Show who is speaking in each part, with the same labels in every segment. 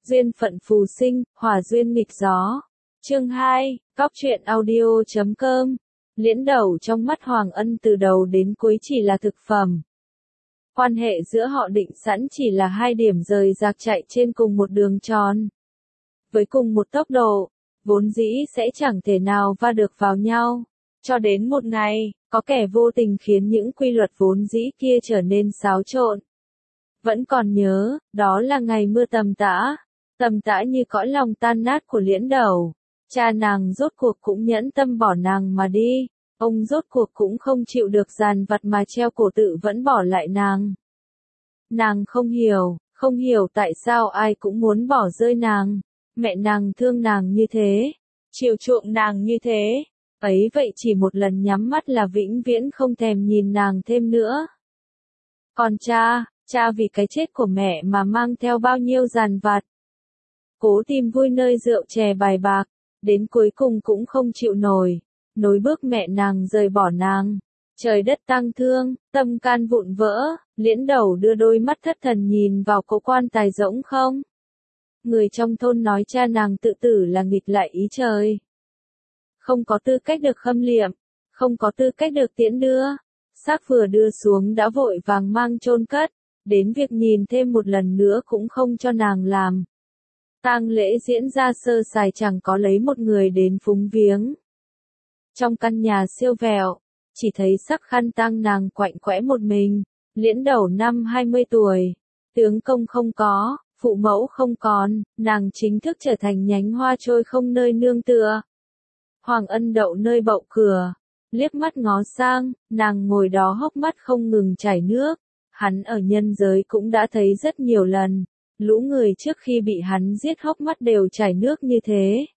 Speaker 1: Duyên phận phù sinh, hòa duyên nghịch gió. Chương 2, Cóc truyện audio.com. Liễn Đầu trong mắt Hoàng Ân từ đầu đến cuối chỉ là thực phẩm. Quan hệ giữa họ định sẵn chỉ là hai điểm rời rạc chạy trên cùng một đường tròn. Với cùng một tốc độ, vốn dĩ sẽ chẳng thể nào va được vào nhau. Cho đến một ngày, có kẻ vô tình khiến những quy luật vốn dĩ kia trở nên xáo trộn. Vẫn còn nhớ, đó là ngày mưa tầm tã như cõi lòng tan nát của Liễn Đầu. Cha nàng rốt cuộc cũng nhẫn tâm bỏ nàng mà đi, ông rốt cuộc cũng không chịu được dàn vặt mà treo cổ tự vẫn bỏ lại nàng. Nàng không hiểu tại sao ai cũng muốn bỏ rơi nàng, mẹ nàng thương nàng như thế, chiều chuộng nàng như thế, ấy vậy chỉ một lần nhắm mắt là vĩnh viễn không thèm nhìn nàng thêm nữa. Còn cha vì cái chết của mẹ mà mang theo bao nhiêu dàn vặt. Cố tìm vui nơi rượu chè bài bạc, đến cuối cùng cũng không chịu nổi, nối bước mẹ nàng rời bỏ nàng. Trời đất tang thương, tâm can vụn vỡ, Liễn Đầu đưa đôi mắt thất thần nhìn vào cỗ quan tài rỗng không. Người trong thôn nói cha nàng tự tử là nghịch lại ý trời. Không có tư cách được khâm liệm, không có tư cách được tiễn đưa. Xác vừa đưa xuống đã vội vàng mang chôn cất, đến việc nhìn thêm một lần nữa cũng không cho nàng làm. Tang lễ diễn ra sơ sài chẳng có lấy một người đến phúng viếng. Trong căn nhà siêu vẹo, chỉ thấy sắc khăn tang nàng quạnh quẽ một mình, Liễn Đầu năm 20 tuổi, tướng công không có, phụ mẫu không còn, nàng chính thức trở thành nhánh hoa trôi không nơi nương tựa. Hoàng Ân đậu nơi bậu cửa, liếc mắt ngó sang, nàng ngồi đó hốc mắt không ngừng chảy nước, hắn ở nhân giới cũng đã thấy rất nhiều lần. Lũ người trước khi bị hắn giết hốc mắt đều chảy nước như thế.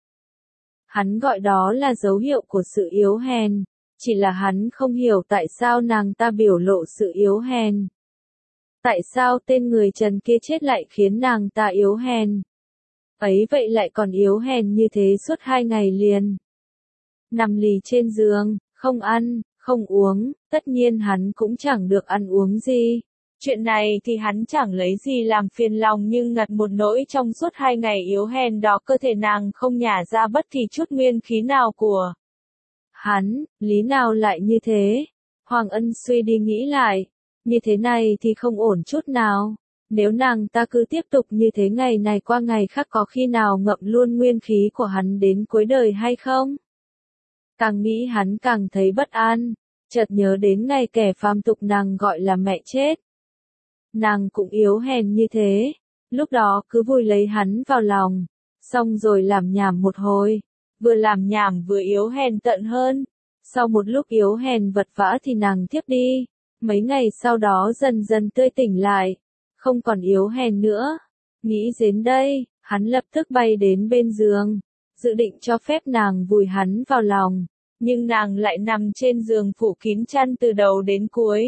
Speaker 1: Hắn gọi đó là dấu hiệu của sự yếu hèn, chỉ là hắn không hiểu tại sao nàng ta biểu lộ sự yếu hèn. Tại sao tên người Trần kia chết lại khiến nàng ta yếu hèn? Ấy vậy lại còn yếu hèn như thế suốt 2 ngày liền. Nằm lì trên giường, không ăn, không uống, tất nhiên hắn cũng chẳng được ăn uống gì. Chuyện này thì hắn chẳng lấy gì làm phiền lòng nhưng ngặt một nỗi trong suốt 2 ngày yếu hèn đó cơ thể nàng không nhả ra bất kỳ chút nguyên khí nào của hắn, lý nào lại như thế? Hoàng Ân suy đi nghĩ lại, như thế này thì không ổn chút nào. Nếu nàng ta cứ tiếp tục như thế ngày này qua ngày khác có khi nào ngậm luôn nguyên khí của hắn đến cuối đời hay không? Càng nghĩ hắn càng thấy bất an, chợt nhớ đến ngày kẻ phàm tục nàng gọi là mẹ chết. Nàng cũng yếu hèn như thế, lúc đó cứ vùi lấy hắn vào lòng, xong rồi làm nhảm một hồi, vừa làm nhảm vừa yếu hèn tận hơn. Sau một lúc yếu hèn vật vã thì nàng thiếp đi, mấy ngày sau đó dần dần tươi tỉnh lại, không còn yếu hèn nữa. Nghĩ đến đây, hắn lập tức bay đến bên giường, dự định cho phép nàng vùi hắn vào lòng, nhưng nàng lại nằm trên giường phủ kín chăn từ đầu đến cuối.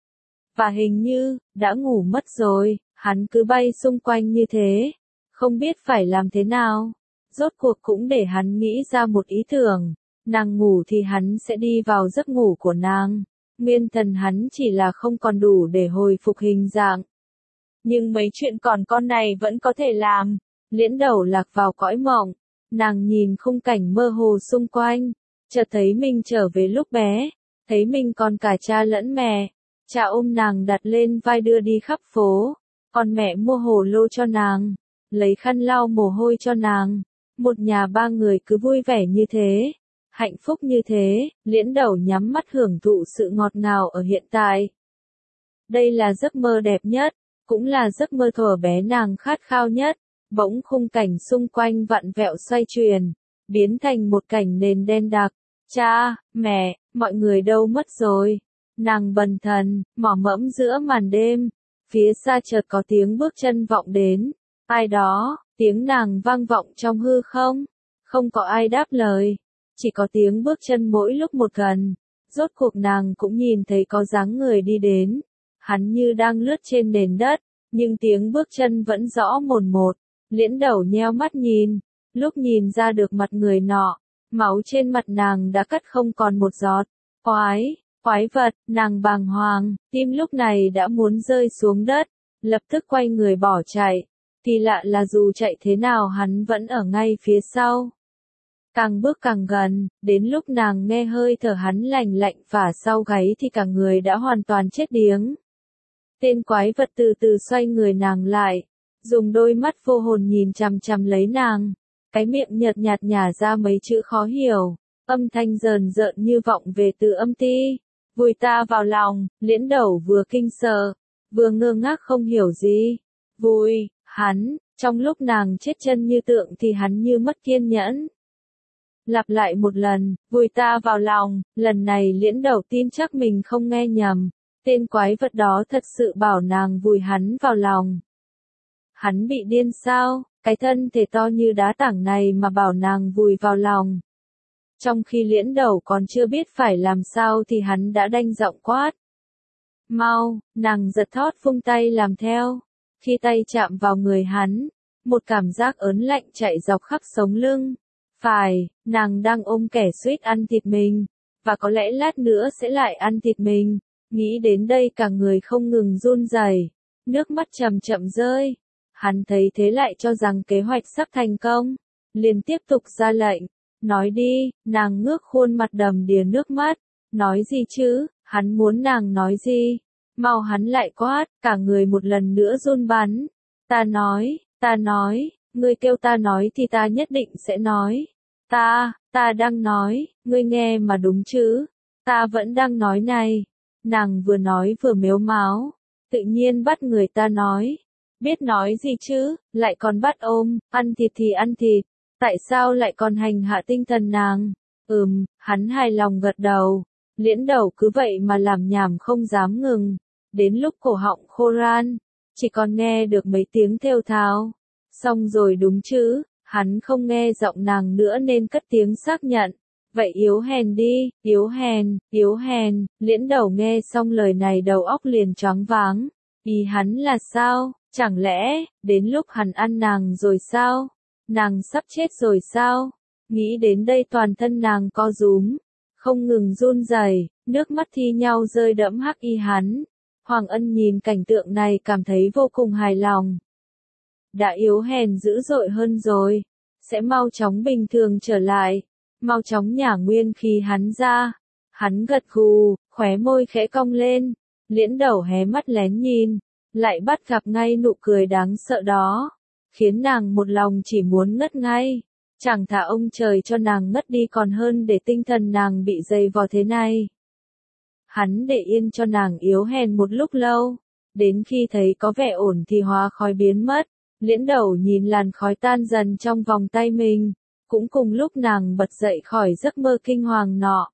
Speaker 1: Và hình như, đã ngủ mất rồi, hắn cứ bay xung quanh như thế, không biết phải làm thế nào. Rốt cuộc cũng để hắn nghĩ ra một ý tưởng, nàng ngủ thì hắn sẽ đi vào giấc ngủ của nàng. Nguyên thần hắn chỉ là không còn đủ để hồi phục hình dạng. Nhưng mấy chuyện còn con này vẫn có thể làm. Liễn Đầu lạc vào cõi mộng, nàng nhìn khung cảnh mơ hồ xung quanh, chợt thấy mình trở về lúc bé, thấy mình còn cả cha lẫn mẹ. Cha ôm nàng đặt lên vai đưa đi khắp phố, còn mẹ mua hồ lô cho nàng, lấy khăn lau mồ hôi cho nàng. Một nhà 3 người cứ vui vẻ như thế, hạnh phúc như thế, Liễn Đầu nhắm mắt hưởng thụ sự ngọt ngào ở hiện tại. Đây là giấc mơ đẹp nhất, cũng là giấc mơ thuở bé nàng khát khao nhất. Bỗng khung cảnh xung quanh vặn vẹo xoay chuyển, biến thành một cảnh nền đen đặc. Cha, mẹ, mọi người đâu mất rồi? Nàng bần thần, mò mẫm giữa màn đêm, phía xa chợt có tiếng bước chân vọng đến. Ai đó, tiếng nàng vang vọng trong hư không? Không có ai đáp lời, chỉ có tiếng bước chân mỗi lúc một gần. Rốt cuộc nàng cũng nhìn thấy có dáng người đi đến. Hắn như đang lướt trên nền đất, nhưng tiếng bước chân vẫn rõ mồn một. Liễn Đầu nheo mắt nhìn, lúc nhìn ra được mặt người nọ, máu trên mặt nàng đã cắt không còn một giọt. Quái vật, nàng bàng hoàng, tim lúc này đã muốn rơi xuống đất, lập tức quay người bỏ chạy. Kỳ lạ là dù chạy thế nào hắn vẫn ở ngay phía sau. Càng bước càng gần, đến lúc nàng nghe hơi thở hắn lành lạnh phả sau gáy thì cả người đã hoàn toàn chết điếng. Tên quái vật từ từ xoay người nàng lại, dùng đôi mắt vô hồn nhìn chằm chằm lấy nàng, cái miệng nhợt nhạt nhả ra mấy chữ khó hiểu, âm thanh rờn rợn như vọng về từ âm ti. Vùi ta vào lòng, Liễn Đầu vừa kinh sợ, vừa ngơ ngác không hiểu gì. Vùi, hắn, trong lúc nàng chết chân như tượng thì hắn như mất kiên nhẫn. Lặp lại một lần, vùi ta vào lòng, lần này Liễn Đầu tin chắc mình không nghe nhầm. Tên quái vật đó thật sự bảo nàng vùi hắn vào lòng. Hắn bị điên sao, cái thân thể to như đá tảng này mà bảo nàng vùi vào lòng. Trong khi Liễn Đầu còn chưa biết phải làm sao thì hắn đã đanh giọng quát. Mau, nàng giật thót vung tay làm theo. Khi tay chạm vào người hắn, một cảm giác ớn lạnh chạy dọc khắp sống lưng. Phải, nàng đang ôm kẻ suýt ăn thịt mình, và có lẽ lát nữa sẽ lại ăn thịt mình. Nghĩ đến đây cả người không ngừng run rẩy, nước mắt chậm chậm rơi. Hắn thấy thế lại cho rằng kế hoạch sắp thành công, liền tiếp tục ra lệnh. Nói đi, nàng ngước khuôn mặt đầm đìa nước mắt. Nói gì chứ, hắn muốn nàng nói gì? Mau hắn lại quát, cả người một lần nữa run bắn. Ta nói, ngươi kêu ta nói thì ta nhất định sẽ nói. Ta đang nói, ngươi nghe mà đúng chứ? Ta vẫn đang nói này. Nàng vừa nói vừa mếu máo, tự nhiên bắt người ta nói. Biết nói gì chứ, lại còn bắt ôm, ăn thịt thì ăn thịt. Tại sao lại còn hành hạ tinh thần nàng? Hắn hài lòng gật đầu. Liễn Đầu cứ vậy mà làm nhảm không dám ngừng. Đến lúc cổ họng khô ran, chỉ còn nghe được mấy tiếng thều thào. Xong rồi đúng chứ, hắn không nghe giọng nàng nữa nên cất tiếng xác nhận. Vậy yếu hèn đi, yếu hèn. Liễn Đầu nghe xong lời này đầu óc liền choáng váng. Ý hắn là sao? Chẳng lẽ, đến lúc hắn ăn nàng rồi sao? Nàng sắp chết rồi sao? Nghĩ đến đây toàn thân nàng co rúm, không ngừng run rẩy, nước mắt thi nhau rơi đẫm hắc y hắn. Hoàng Ân nhìn cảnh tượng này cảm thấy vô cùng hài lòng. Đã yếu hèn dữ dội hơn rồi, sẽ mau chóng bình thường trở lại, mau chóng nhả nguyên khí hắn ra. Hắn gật gù, khóe môi khẽ cong lên, Liễn Đầu hé mắt lén nhìn, lại bắt gặp ngay nụ cười đáng sợ đó, khiến nàng một lòng chỉ muốn ngất ngay. Chẳng thà ông trời cho nàng ngất đi còn hơn để tinh thần nàng bị dày vò thế này. Hắn để yên cho nàng yếu hèn một lúc lâu, đến khi thấy có vẻ ổn thì hóa khói biến mất. Liễn Đầu nhìn làn khói tan dần trong vòng tay mình, cũng cùng lúc nàng bật dậy khỏi giấc mơ kinh hoàng nọ.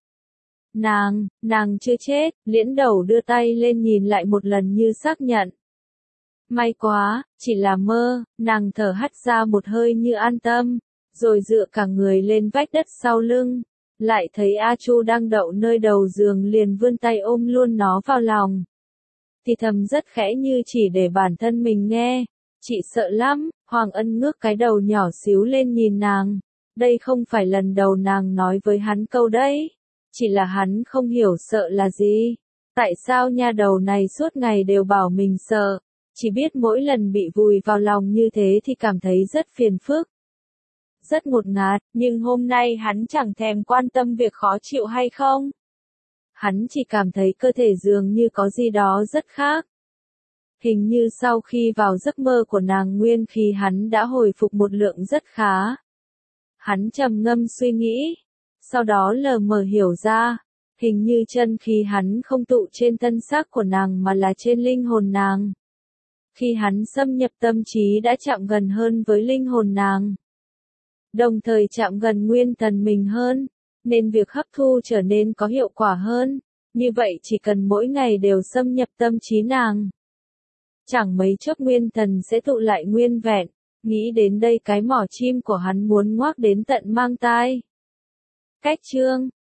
Speaker 1: Nàng chưa chết, Liễn Đầu đưa tay lên nhìn lại một lần như xác nhận. May quá, chỉ là mơ, nàng thở hắt ra một hơi như an tâm, rồi dựa cả người lên vách đất sau lưng. Lại thấy A Chu đang đậu nơi đầu giường liền vươn tay ôm luôn nó vào lòng. Thì thầm rất khẽ như chỉ để bản thân mình nghe. Chị sợ lắm, Hoàng Ân ngước cái đầu nhỏ xíu lên nhìn nàng. Đây không phải lần đầu nàng nói với hắn câu đấy. Chỉ là hắn không hiểu sợ là gì. Tại sao nha đầu này suốt ngày đều bảo mình sợ. Chỉ biết mỗi lần bị vùi vào lòng như thế thì cảm thấy rất phiền phức. Rất ngột ngạt, nhưng hôm nay hắn chẳng thèm quan tâm việc khó chịu hay không. Hắn chỉ cảm thấy cơ thể dường như có gì đó rất khác. Hình như sau khi vào giấc mơ của nàng nguyên khí hắn đã hồi phục một lượng rất khá. Hắn trầm ngâm suy nghĩ, sau đó lờ mờ hiểu ra, hình như chân khí hắn không tụ trên thân xác của nàng mà là trên linh hồn nàng. Khi hắn xâm nhập tâm trí đã chạm gần hơn với linh hồn nàng, đồng thời chạm gần nguyên thần mình hơn, nên việc hấp thu trở nên có hiệu quả hơn. Như vậy chỉ cần mỗi ngày đều xâm nhập tâm trí nàng, chẳng mấy chốc nguyên thần sẽ tụ lại nguyên vẹn. Nghĩ đến đây cái mỏ chim của hắn muốn ngoác đến tận mang tai. Cách chương